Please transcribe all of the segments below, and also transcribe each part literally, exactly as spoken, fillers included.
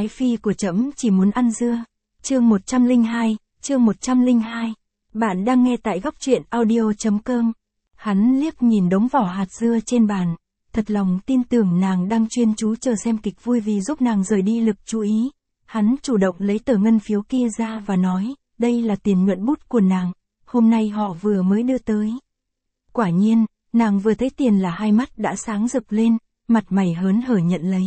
Ái phi của trẫm chỉ muốn ăn dưa. Chương một trăm lẻ hai, chương một trăm lẻ hai. Bạn đang nghe tại góc truyện audio chấm com. Hắn liếc nhìn đống vỏ hạt dưa trên bàn, thật lòng tin tưởng nàng đang chuyên chú chờ xem kịch vui vì giúp nàng rời đi lực chú ý. Hắn chủ động lấy tờ ngân phiếu kia ra và nói, đây là tiền nhuận bút của nàng, hôm nay họ vừa mới đưa tới. Quả nhiên, nàng vừa thấy tiền là hai mắt đã sáng rực lên, mặt mày hớn hở nhận lấy.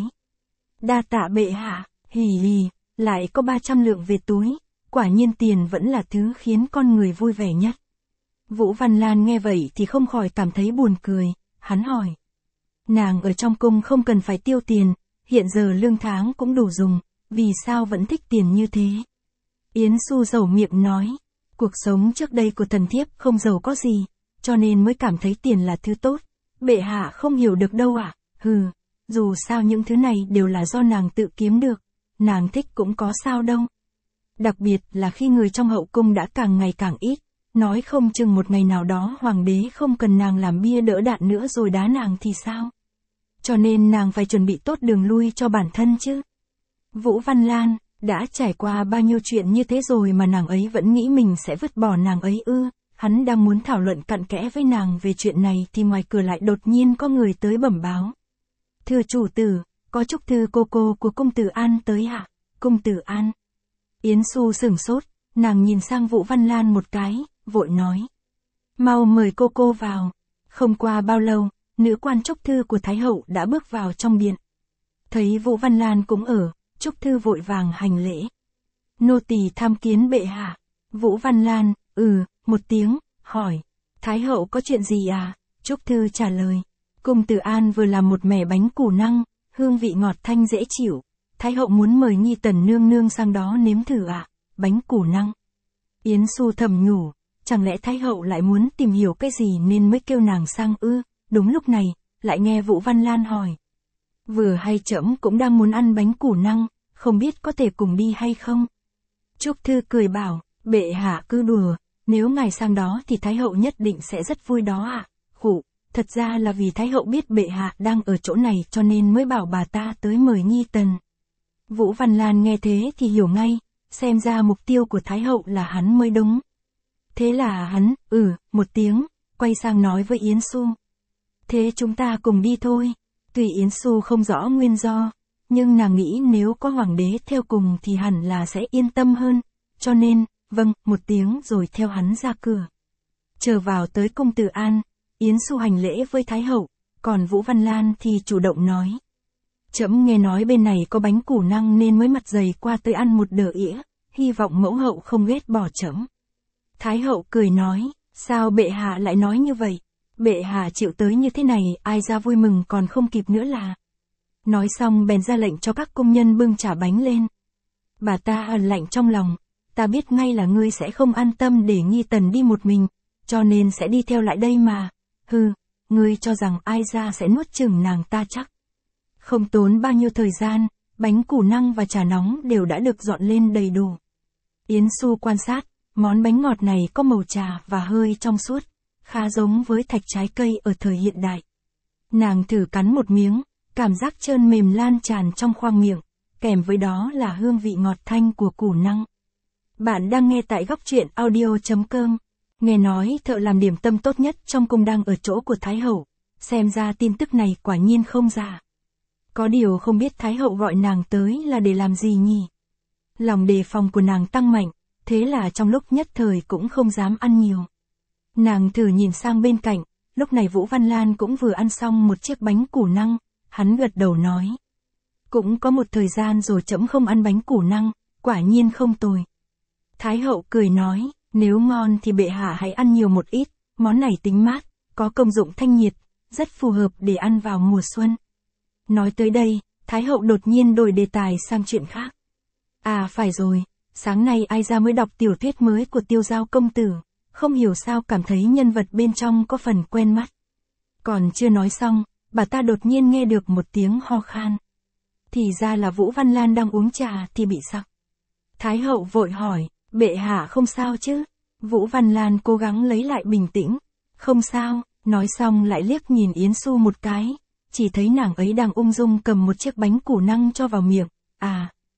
Đa tạ bệ hạ, hì hì, lại có ba trăm lượng về túi, quả nhiên tiền vẫn là thứ khiến con người vui vẻ nhất. Vũ Văn Lan nghe vậy thì không khỏi cảm thấy buồn cười, hắn hỏi. Nàng ở trong cung không cần phải tiêu tiền, hiện giờ lương tháng cũng đủ dùng, vì sao vẫn thích tiền như thế? Yến Xu dầu miệng nói, cuộc sống trước đây của thần thiếp không giàu có gì, cho nên mới cảm thấy tiền là thứ tốt. Bệ hạ không hiểu được đâu ạ, à? Hừ, dù sao những thứ này đều là do nàng tự kiếm được, nàng thích cũng có sao đâu. Đặc biệt là khi người trong hậu cung đã càng ngày càng ít, nói không chừng một ngày nào đó hoàng đế không cần nàng làm bia đỡ đạn nữa rồi đá nàng thì sao? Cho nên nàng phải chuẩn bị tốt đường lui cho bản thân chứ. Vũ Văn Lan, đã trải qua bao nhiêu chuyện như thế rồi mà nàng ấy vẫn nghĩ mình sẽ vứt bỏ nàng ấy ư? Hắn đang muốn thảo luận cặn kẽ với nàng về chuyện này thì ngoài cửa lại đột nhiên có người tới bẩm báo. Thưa chủ tử, có chúc thư cô cô của cung tử An tới ạ. Cung tử An. Yến Xu sửng sốt, nàng nhìn sang Vũ Văn Lan một cái, vội nói. Mau mời cô cô vào. Không qua bao lâu, nữ quan chúc thư của Thái hậu đã bước vào trong điện. Thấy Vũ Văn Lan cũng ở, chúc thư vội vàng hành lễ. Nô tỳ tham kiến bệ hạ. Vũ Văn Lan, ừ, một tiếng, hỏi. Thái hậu có chuyện gì à? Chúc thư trả lời. Cung tử An vừa làm một mẻ bánh củ năng, hương vị ngọt thanh dễ chịu. Thái hậu muốn mời Nhi Tần nương nương sang đó nếm thử ạ. À? Bánh củ năng. Yến Xu thầm nhủ, chẳng lẽ Thái hậu lại muốn tìm hiểu cái gì nên mới kêu nàng sang ư? Đúng lúc này, lại nghe Vũ Văn Lan hỏi. Vừa hay trẫm cũng đang muốn ăn bánh củ năng, không biết có thể cùng đi hay không? Trúc Thư cười bảo, bệ hạ cứ đùa, nếu ngài sang đó thì Thái hậu nhất định sẽ rất vui đó ạ. À? Khụ, thật ra là vì Thái hậu biết bệ hạ đang ở chỗ này cho nên mới bảo bà ta tới mời Nhi Tần. Vũ Văn Lan nghe thế thì hiểu ngay, xem ra mục tiêu của Thái hậu là hắn mới đúng. Thế là hắn, ừ, một tiếng, quay sang nói với Yến Xu. Thế chúng ta cùng đi thôi. Tuy Yến Xu không rõ nguyên do, nhưng nàng nghĩ nếu có hoàng đế theo cùng thì hẳn là sẽ yên tâm hơn, cho nên, vâng, một tiếng rồi theo hắn ra cửa. Chờ vào tới cung tử An, Yến Xu hành lễ với Thái hậu, còn Vũ Văn Lan thì chủ động nói. Trẫm nghe nói bên này có bánh củ năng nên mới mặt dày qua tới ăn một đỡ ĩa, hy vọng mẫu hậu không ghét bỏ trẫm. Thái hậu cười nói, sao bệ hạ lại nói như vậy? Bệ hạ chịu tới như thế này, ai ra vui mừng còn không kịp nữa là. Nói xong bèn ra lệnh cho các công nhân bưng trả bánh lên. Bà ta ẩn lạnh trong lòng, ta biết ngay là ngươi sẽ không an tâm để Nhi Tần đi một mình, cho nên sẽ đi theo lại đây mà. Hừ, ngươi cho rằng ai ra sẽ nuốt chửng nàng ta chắc. Không tốn bao nhiêu thời gian, bánh củ năng và trà nóng đều đã được dọn lên đầy đủ. Yến Xu quan sát, món bánh ngọt này có màu trà và hơi trong suốt, khá giống với thạch trái cây ở thời hiện đại. Nàng thử cắn một miếng, cảm giác trơn mềm lan tràn trong khoang miệng, kèm với đó là hương vị ngọt thanh của củ năng. Bạn đang nghe tại góc truyện audio chấm com. Nghe nói thợ làm điểm tâm tốt nhất trong cung đang ở chỗ của Thái hậu, xem ra tin tức này quả nhiên không giả. Có điều không biết Thái hậu gọi nàng tới là để làm gì nhỉ? Lòng đề phòng của nàng tăng mạnh, thế là trong lúc nhất thời cũng không dám ăn nhiều. Nàng thử nhìn sang bên cạnh, lúc này Vũ Văn Lan cũng vừa ăn xong một chiếc bánh củ năng, hắn gật đầu nói. Cũng có một thời gian rồi trẫm không ăn bánh củ năng, quả nhiên không tồi. Thái hậu cười nói, nếu ngon thì bệ hạ hãy ăn nhiều một ít, món này tính mát, có công dụng thanh nhiệt, rất phù hợp để ăn vào mùa xuân. Nói tới đây, Thái hậu đột nhiên đổi đề tài sang chuyện khác. À phải rồi, sáng nay ai ra mới đọc tiểu thuyết mới của Tiêu Giao công tử, không hiểu sao cảm thấy nhân vật bên trong có phần quen mắt. Còn chưa nói xong, bà ta đột nhiên nghe được một tiếng ho khan. Thì ra là Vũ Văn Lan đang uống trà thì bị sặc. Thái hậu vội hỏi, bệ hạ không sao chứ? Vũ Văn Lan cố gắng lấy lại bình tĩnh. Không sao, nói xong lại liếc nhìn Yến Xu một cái, chỉ thấy nàng ấy đang ung dung cầm một chiếc bánh củ năng cho vào miệng. À,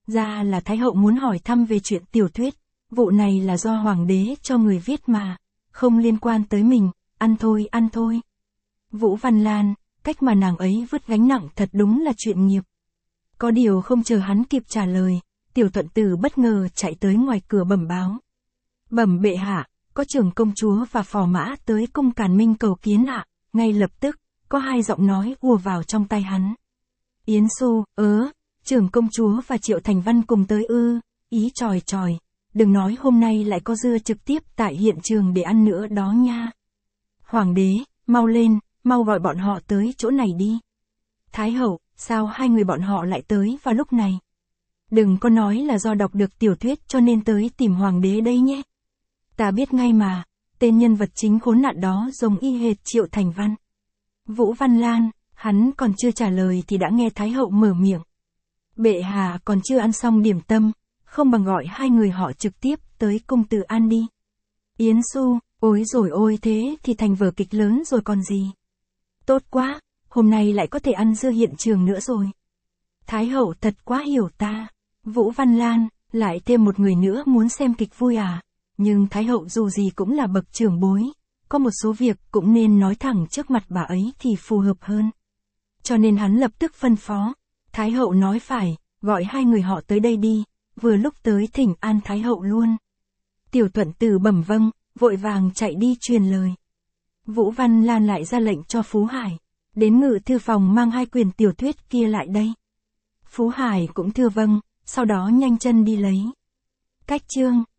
Ra là Thái hậu muốn hỏi thăm về chuyện tiểu thuyết, vụ này là do hoàng đế cho người viết mà, không liên quan tới mình, ăn thôi ăn thôi. Vũ Văn Lan, cách mà nàng ấy vứt gánh nặng thật đúng là chuyện nghiệp. Có điều không chờ hắn kịp trả lời, Tiểu Thuận Tử bất ngờ chạy tới ngoài cửa bẩm báo. Bẩm bệ hạ, có trưởng công chúa và phò mã tới cung Càn Minh cầu kiến ạ. Ngay lập tức, có hai giọng nói ùa vào trong tay hắn. Yến Xu, ớ, trưởng công chúa và Triệu Thành Văn cùng tới ư, ý tròi tròi, đừng nói hôm nay lại có dưa trực tiếp tại hiện trường để ăn nữa đó nha. Hoàng đế, mau lên, mau gọi bọn họ tới chỗ này đi. Thái hậu, sao hai người bọn họ lại tới vào lúc này? Đừng có nói là do đọc được tiểu thuyết cho nên tới tìm hoàng đế đây nhé. Ta biết ngay mà, tên nhân vật chính khốn nạn đó giống y hệt Triệu Thành Văn. Vũ Văn Lan, hắn còn chưa trả lời thì đã nghe Thái hậu mở miệng. Bệ hạ còn chưa ăn xong điểm tâm, không bằng gọi hai người họ trực tiếp tới cung Từ An đi. Yến Xu, ôi rồi ôi thế thì thành vở kịch lớn rồi còn gì. Tốt quá, hôm nay lại có thể ăn dưa hiện trường nữa rồi. Thái hậu thật quá hiểu ta. Vũ Văn Lan, lại thêm một người nữa muốn xem kịch vui à? Nhưng Thái hậu dù gì cũng là bậc trưởng bối, có một số việc cũng nên nói thẳng trước mặt bà ấy thì phù hợp hơn. Cho nên hắn lập tức phân phó. Thái hậu nói phải, gọi hai người họ tới đây đi, vừa lúc tới thỉnh an Thái hậu luôn. Tiểu Thuận Tử bẩm vâng, vội vàng chạy đi truyền lời. Vũ Văn Lan lại ra lệnh cho Phú Hải, đến ngự thư phòng mang hai quyển tiểu thuyết kia lại đây. Phú Hải cũng thưa vâng, sau đó nhanh chân đi lấy. Cách chương